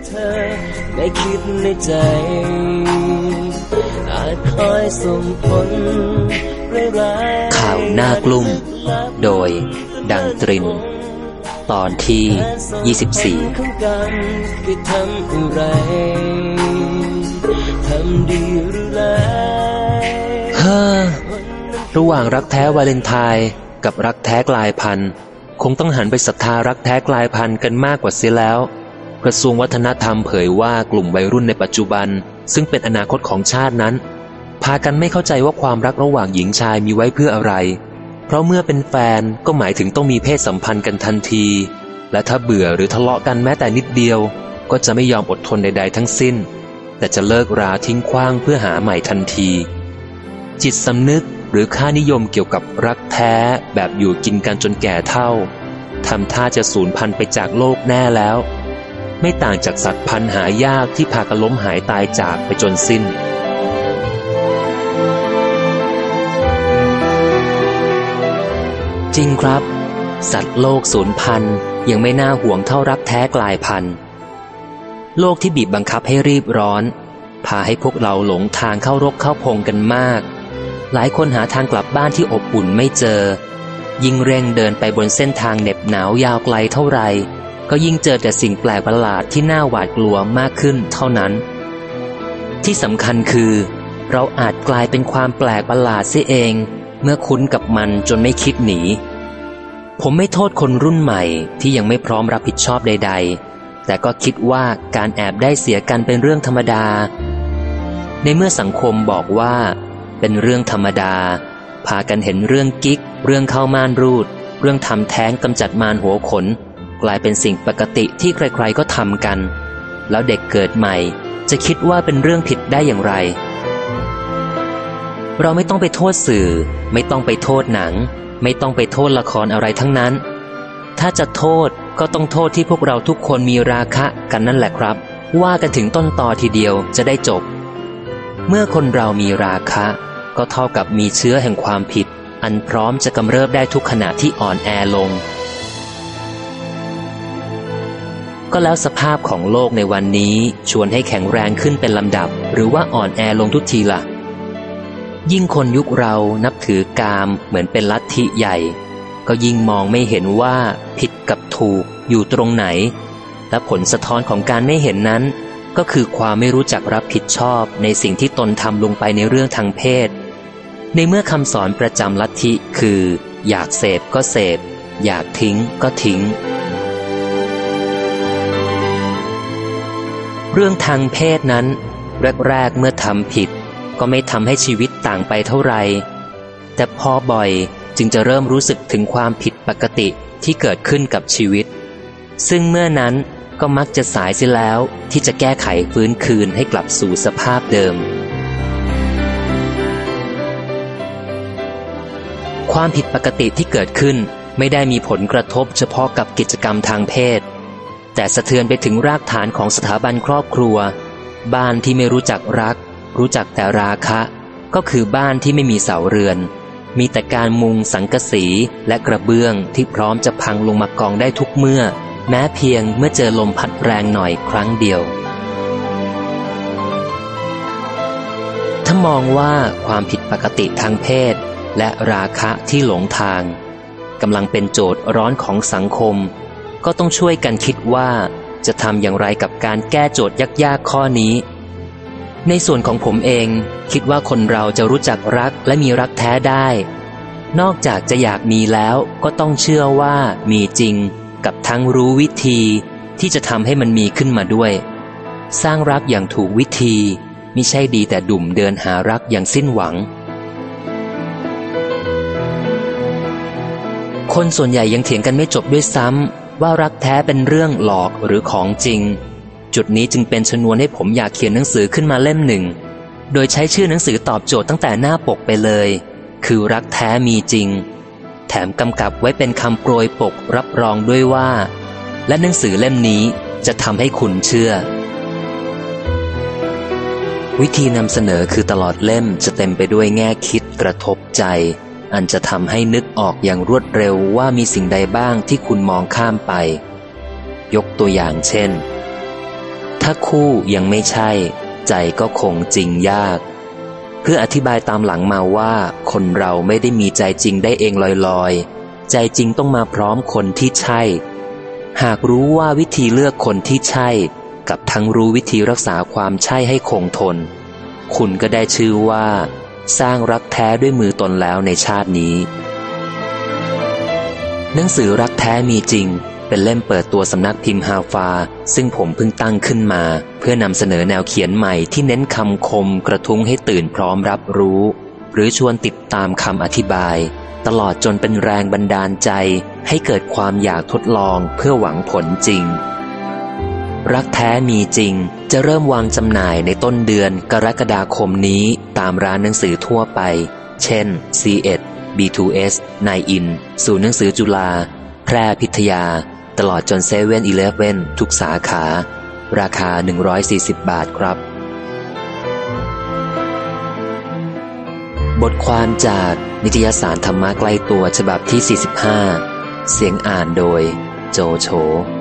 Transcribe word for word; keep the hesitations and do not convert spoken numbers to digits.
เธอได้คิดในใจอาจคอยส่งผลร้ายข่าวหน้ากลุ่มโดยดังตรินตอนที่ยี่สิบสี่ทำอะไรทำดีหรือร้ายเฮ้อระหว่างรักแท้วาเลนไทน์กับรักแท้กลายพันธุ์คงต้องหันไปศรัทธารักแท้กลายพันธุ์กันมากกว่าเสียแล้วกระทรวงวัฒนธรรมเผยว่ากลุ่มวัยรุ่นในปัจจุบันซึ่งเป็นอนาคตของชาตินั้นพากันไม่เข้าใจว่าความรักระหว่างหญิงชายมีไว้เพื่ออะไรเพราะเมื่อเป็นแฟนก็หมายถึงต้องมีเพศสัมพันธ์กันทันทีและถ้าเบื่อหรือทะเลาะกันแม้แต่นิดเดียวก็จะไม่ยอมอดทนใดๆทั้งสิ้นแต่จะเลิกราทิ้งขว้างเพื่อหาใหม่ทันทีจิตสำนึกหรือค่านิยมเกี่ยวกับรักแท้แบบอยู่กินกันจนแก่เฒ่าทำท่าจะสูญพันธุ์ไปจากโลกแน่แล้วไม่ต่างจากสัตว์พันธุ์หายากที่พากันล้มหายตายจากไปจนสิ้นจริงครับสัตว์โลกสูญพันธุ์ยังไม่น่าห่วงเท่ารักแท้กลายพันธุ์โลกที่บีบบังคับให้รีบร้อนพาให้พวกเราหลงทางเข้ารกเข้าพงกันมากหลายคนหาทางกลับบ้านที่อบอุ่นไม่เจอยิ่งเร่งเดินไปบนเส้นทางเหน็บหนาวยาวไกลเท่าไรก็ยิ่งเจอแต่สิ่งแปลกประหลาดที่น่าหวาดกลัวมากขึ้นเท่านั้นที่สำคัญคือเราอาจกลายเป็นความแปลกประหลาดเสียเองเมื่อคุ้นกับมันจนไม่คิดหนีผมไม่โทษคนรุ่นใหม่ที่ยังไม่พร้อมรับผิดชอบใดๆแต่ก็คิดว่าการแอบได้เสียกันเป็นเรื่องธรรมดาในเมื่อสังคมบอกว่าเป็นเรื่องธรรมดาพากันเห็นเรื่องกิ๊กเรื่องเข้าม่านรูดเรื่องทำแท้งกำจัดมารหัวขนกลายเป็นสิ่งปกติที่ใครๆก็ทำกันแล้วเด็กเกิดใหม่จะคิดว่าเป็นเรื่องผิดได้อย่างไรเราไม่ต้องไปโทษสื่อไม่ต้องไปโทษหนังไม่ต้องไปโทษละครอะไรทั้งนั้นถ้าจะโทษก็ต้องโทษที่พวกเราทุกคนมีราคะกันนั่นแหละครับว่ากันถึงต้นตอทีเดียวจะได้จบเมื่อคนเรามีราคะก็เท่ากับมีเชื้อแห่งความผิดอันพร้อมจะกำเริบได้ทุกขณะที่อ่อนแอลงก็แล้วสภาพของโลกในวันนี้ชวนให้แข็งแรงขึ้นเป็นลำดับหรือว่าอ่อนแอลงทุกทีล่ะยิ่งคนยุคเรานับถือกามเหมือนเป็นลัทธิใหญ่ก็ยิ่งมองไม่เห็นว่าผิดกับถูกอยู่ตรงไหนและผลสะท้อนของการไม่เห็นนั้นก็คือความไม่รู้จักรับผิดชอบในสิ่งที่ตนทำลงไปในเรื่องทางเพศในเมื่อคำสอนประจำลัทธิคืออยากเสพก็เสพอยากทิ้งก็ทิ้งเรื่องทางเพศนั้นแรกๆเมื่อทำผิดก็ไม่ทำให้ชีวิตต่างไปเท่าไหร่แต่พอบ่อยจึงจะเริ่มรู้สึกถึงความผิดปกติที่เกิดขึ้นกับชีวิตซึ่งเมื่อนั้นก็มักจะสายเสียแล้วที่จะแก้ไขฟื้นคืนให้กลับสู่สภาพเดิมความผิดปกติที่เกิดขึ้นไม่ได้มีผลกระทบเฉพาะกับกิจกรรมทางเพศแต่สะเทือนไปถึงรากฐานของสถาบันครอบครัวบ้านที่ไม่รู้จักรักรู้จักแต่ราคะก็คือบ้านที่ไม่มีเสาเรือนมีแต่การมุงสังกะสีและกระเบื้องที่พร้อมจะพังลงมากองได้ทุกเมื่อแม้เพียงเมื่อเจอลมพัดแรงหน่อยครั้งเดียวถ้ามองว่าความผิดปกติทางเพศและราคะที่หลงทางกำลังเป็นโจทย์ร้อนของสังคมก็ต้องช่วยกันคิดว่าจะทำอย่างไรกับการแก้โจทย์ยากๆข้อนี้ในส่วนของผมเองคิดว่าคนเราจะรู้จักรักและมีรักแท้ได้นอกจากจะอยากมีแล้วก็ต้องเชื่อว่ามีจริงกับทั้งรู้วิธีที่จะทำให้มันมีขึ้นมาด้วยสร้างรักอย่างถูกวิธีมิใช่ดีแต่ดุ่มเดินหารักอย่างสิ้นหวังคนส่วนใหญ่ยังเถียงกันไม่จบด้วยซ้ำว่ารักแท้เป็นเรื่องหลอกหรือของจริงจุดนี้จึงเป็นชนวนให้ผมอยากเขียนหนังสือขึ้นมาเล่มหนึ่งโดยใช้ชื่อหนังสือตอบโจทย์ตั้งแต่หน้าปกไปเลยคือรักแท้มีจริงแถมกำกับไว้เป็นคำโปรยปกรับรองด้วยว่าและหนังสือเล่มนี้จะทำให้คุณเชื่อวิธีนำเสนอคือตลอดเล่มจะเต็มไปด้วยแง่คิดกระทบใจอันจะทำให้นึกออกอย่างรวดเร็วว่ามีสิ่งใดบ้างที่คุณมองข้ามไปยกตัวอย่างเช่นถ้าคู่ยังไม่ใช่ใจก็คงจริงยากเพื่ออธิบายตามหลังมาว่าคนเราไม่ได้มีใจจริงได้เองลอยๆใจจริงต้องมาพร้อมคนที่ใช่หากรู้ว่าวิธีเลือกคนที่ใช่กับทั้งรู้วิธีรักษาความใช่ให้คงทนคุณก็ได้ชื่อว่าสร้างรักแท้ด้วยมือตนแล้วในชาตินี้หนังสือรักแท้มีจริงเป็นเล่มเปิดตัวสำนักพิมพ์ฮาฟาซึ่งผมเพิ่งตั้งขึ้นมาเพื่อนำเสนอแนวเขียนใหม่ที่เน้นคำคมกระทุ้งให้ตื่นพร้อมรับรู้หรือชวนติดตามคำอธิบายตลอดจนเป็นแรงบันดาลใจให้เกิดความอยากทดลองเพื่อหวังผลจริงรักแท้มีจริงจะเริ่มวางจำหน่ายในต้นเดือนกรกฎาคมนี้ตามร้านหนังสือทั่วไปเช่น ซี เอ็ด บี ทู เอส ไนน์ อิน ศูนย์หนังสือจุฬาแพร่พิทยาตลอดจนเซเว่นอีเลฟเว่นทุกสาขาราคาหนึ่งร้อยสี่สิบบาทครับบทความจากนิตยสารธรรมะใกล้ตัวฉบับที่สี่สิบห้าเสียงอ่านโดยโจโฉ